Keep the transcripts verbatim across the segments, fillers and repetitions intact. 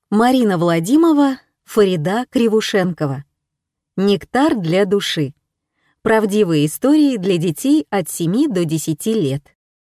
Марина Владимова, Фарида Кривушенкова. «Нектар для души». Правдивые истории для детей от семи до десяти лет.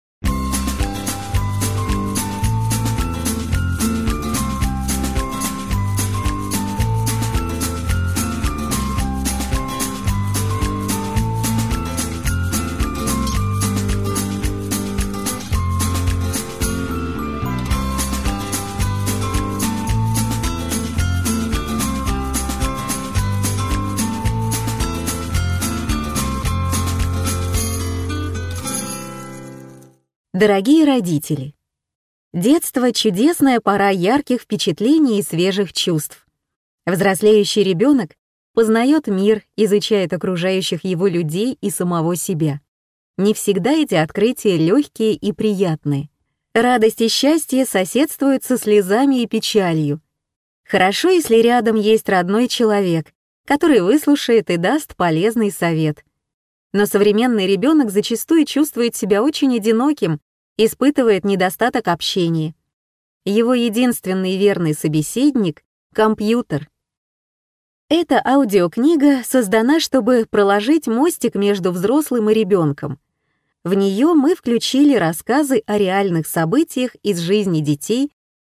Дорогие родители, детство — чудесная пора ярких впечатлений и свежих чувств. Взрослеющий ребенок познает мир, изучает окружающих его людей и самого себя. Не всегда эти открытия легкие и приятные. Радость и счастье соседствуют со слезами и печалью. Хорошо, если рядом есть родной человек, который выслушает и даст полезный совет. Но современный ребенок зачастую чувствует себя очень одиноким, испытывает недостаток общения. Его единственный верный собеседник — компьютер. Эта аудиокнига создана, чтобы проложить мостик между взрослым и ребенком. В нее мы включили рассказы о реальных событиях из жизни детей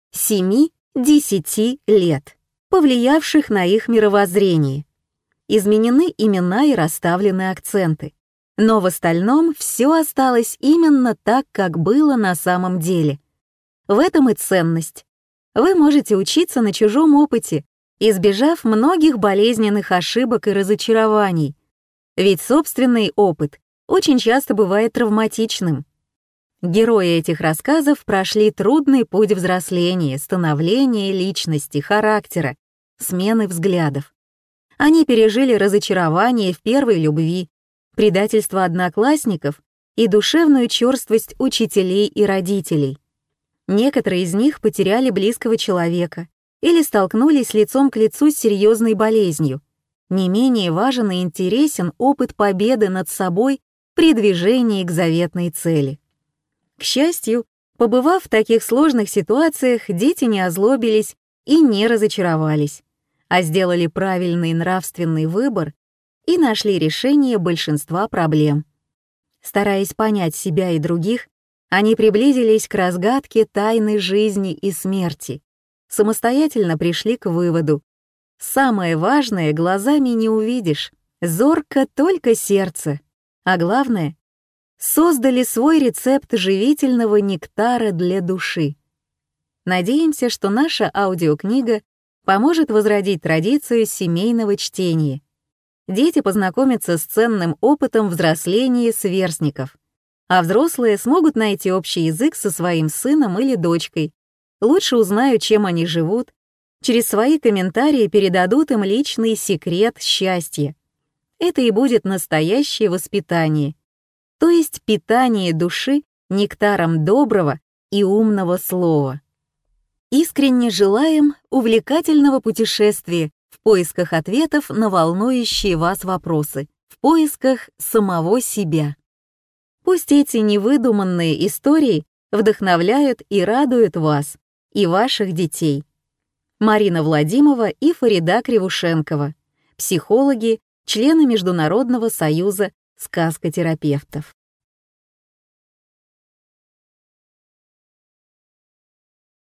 семи-десяти лет, повлиявших на их мировоззрение. Изменены имена и расставлены акценты. Но в остальном все осталось именно так, как было на самом деле. В этом и ценность. Вы можете учиться на чужом опыте, избежав многих болезненных ошибок и разочарований. Ведь собственный опыт очень часто бывает травматичным. Герои этих рассказов прошли трудный путь взросления, становления личности, характера, смены взглядов. Они пережили разочарование в первой любви, предательство одноклассников и душевную черствость учителей и родителей. Некоторые из них потеряли близкого человека или столкнулись лицом к лицу с серьезной болезнью. Не менее важен и интересен опыт победы над собой при движении к заветной цели. К счастью, побывав в таких сложных ситуациях, дети не озлобились и не разочаровались, а сделали правильный нравственный выбор и нашли решение большинства проблем. Стараясь понять себя и других, они приблизились к разгадке тайны жизни и смерти, самостоятельно пришли к выводу: самое важное глазами не увидишь, зорко только сердце, а главное — создали свой рецепт живительного нектара для души. Надеемся, что наша аудиокнига поможет возродить традицию семейного чтения. Дети познакомятся с ценным опытом взросления сверстников, а взрослые смогут найти общий язык со своим сыном или дочкой, лучше узнают, чем они живут, через свои комментарии передадут им личный секрет счастья. Это и будет настоящее воспитание, то есть питание души нектаром доброго и умного слова. Искренне желаем увлекательного путешествия в поисках ответов на волнующие вас вопросы, в поисках самого себя. Пусть эти невыдуманные истории вдохновляют и радуют вас и ваших детей. Марина Владимова и Фарида Кривушенкова, психологи, члены Международного союза сказкотерапевтов.